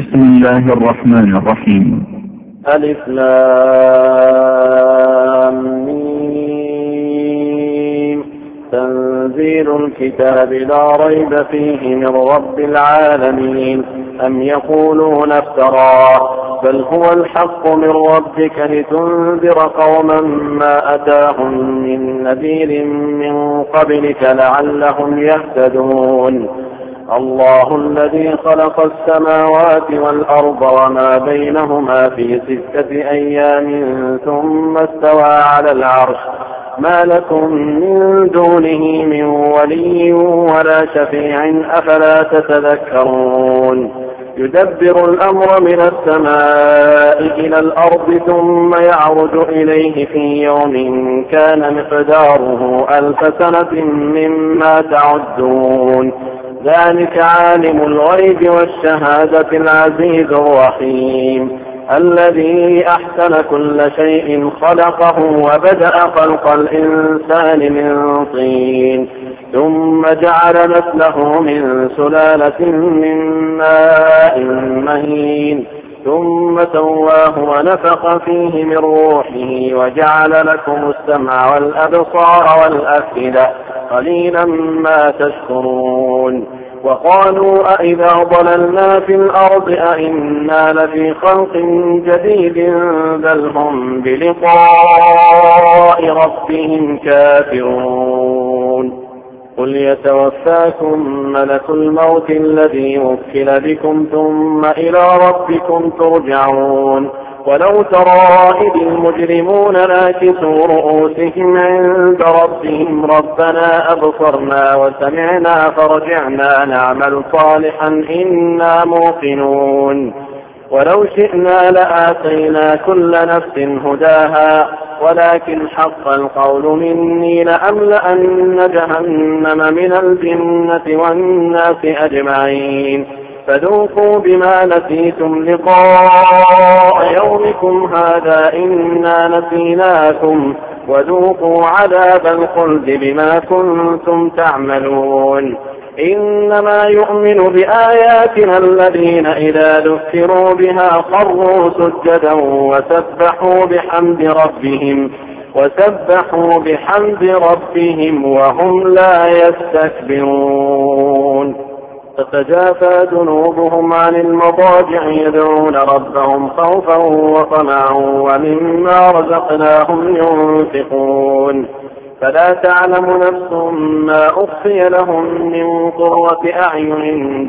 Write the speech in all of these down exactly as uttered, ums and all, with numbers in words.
بسم الله الرحمن الرحيم. ألف لام ميم. تنزيل الكتاب لا ريب فيه من رب العالمين. أم يقولون افتراه بل هو الحق من ربك لتنذر قوما ما أتاهم من نذير من قبلك لعلهم يهتدون. الله الذي خلق السماوات والأرض وما بينهما في ستة أيام ثم استوى على العرش ما لكم من دونه من ولي ولا شفيع أفلا تتذكرون. يدبر الأمر من السماء إلى الأرض ثم يعرج إليه في يوم كان مقداره ألف سنة مما تعدون. ذلك عالم الغيب والشهادة العزيز الرحيم الذي أحسن كل شيء خلقه وبدأ خلق الإنسان من طين ثم جعل نسله من سلالة من ماء مهين ثم سواه ونفخ فيه من روحه وجعل لكم السمع والأبصار والأفئدة قليلا ما تشكرون. وقالوا أئذا ضللنا في الأرض أئنا لفي خلق جديد بل هم بلقاء ربهم كافرون. قل يتوفاكم ملك الموت الذي وكل بكم ثم إلى ربكم ترجعون. ولو ترى إذ المجرمون ناكسوا رؤوسهم عند ربهم ربنا أبصرنا وسمعنا فرجعنا نعمل صالحا إنا موقنون. ولو شئنا لآتينا كل نفس هداها ولكن حق القول مني لأملأن جهنم من الجنة والناس أجمعين. فذوقوا بما نسيتم لقاء يومكم هذا إنا نسيناكم وذوقوا عذاب الخلد بما كنتم تعملون. إنما يؤمن بآياتنا الذين إذا ذكروا بها خروا سجدا وسبحوا بحمد ربهم وسبحوا بحمد ربهم وهم لا يستكبرون. تتجافى جنوبهم عن المضاجع يدعون ربهم خوفا وطمعا ومما رزقناهم ينفقون. فلا تعلم نفس ما أخفي لهم من قرة أعين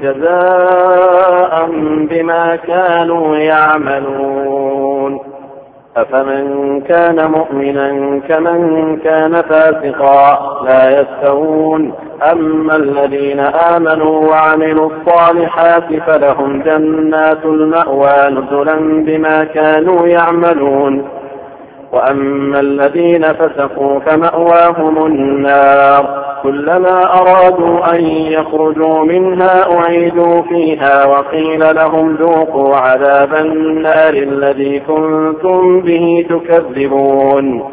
جزاء بما كانوا يعملون. أفمن كان مؤمنا كمن كان فاسقا لا يستوون. أما الذين آمنوا وعملوا الصالحات فلهم جنات المأوى نزلا بما كانوا يعملون. وأما الذين فسقوا فمأواهم النار كلما أرادوا أن يخرجوا منها أعيدوا فيها وقيل لهم ذوقوا عذاب النار الذي كنتم به تكذبون.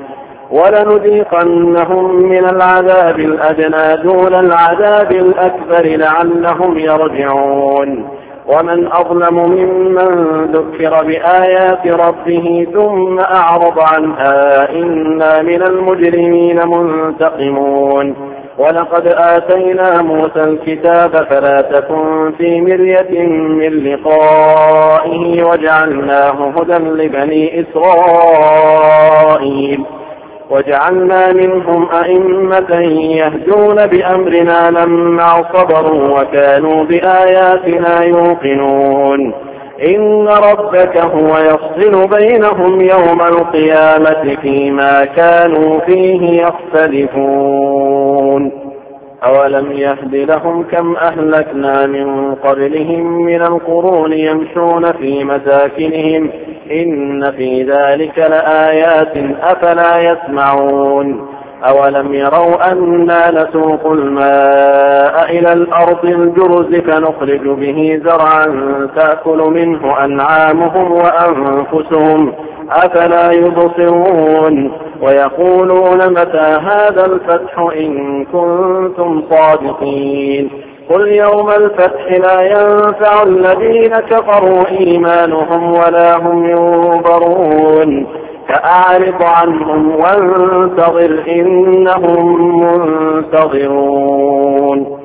ولنذيقنهم من العذاب الأدنى دون العذاب الأكبر لعلهم يرجعون. ومن أظلم ممن ذكر بآيات ربه ثم أعرض عنها إنا من المجرمين منتقمون. ولقد آتينا موسى الكتاب فلا تكن في مرية من لقائه وجعلناه هدى لبني إسرائيل وجعلنا منهم أئمة يهدون بأمرنا لما صبروا وكانوا بآياتنا يوقنون. إن ربك هو يفصل بينهم يوم القيامة فيما كانوا فيه يختلفون. أولم يهد لهم كم أهلكنا من قبلهم من القرون يمشون في مساكنهم إن في ذلك لآيات أفلا يسمعون. أولم يروا أنا نسوق الماء إلى الأرض الجرز فنخرج به زرعا تأكل منه أنعامهم وأنفسهم أفلا يبصرون. ويقولون متى هذا الفتح إن كنتم صادقين. قل يوم الفتح لا ينفع الذين كفروا إيمانهم ولا هم ينظرون فأعرض عنهم وانتظر إنهم منتظرون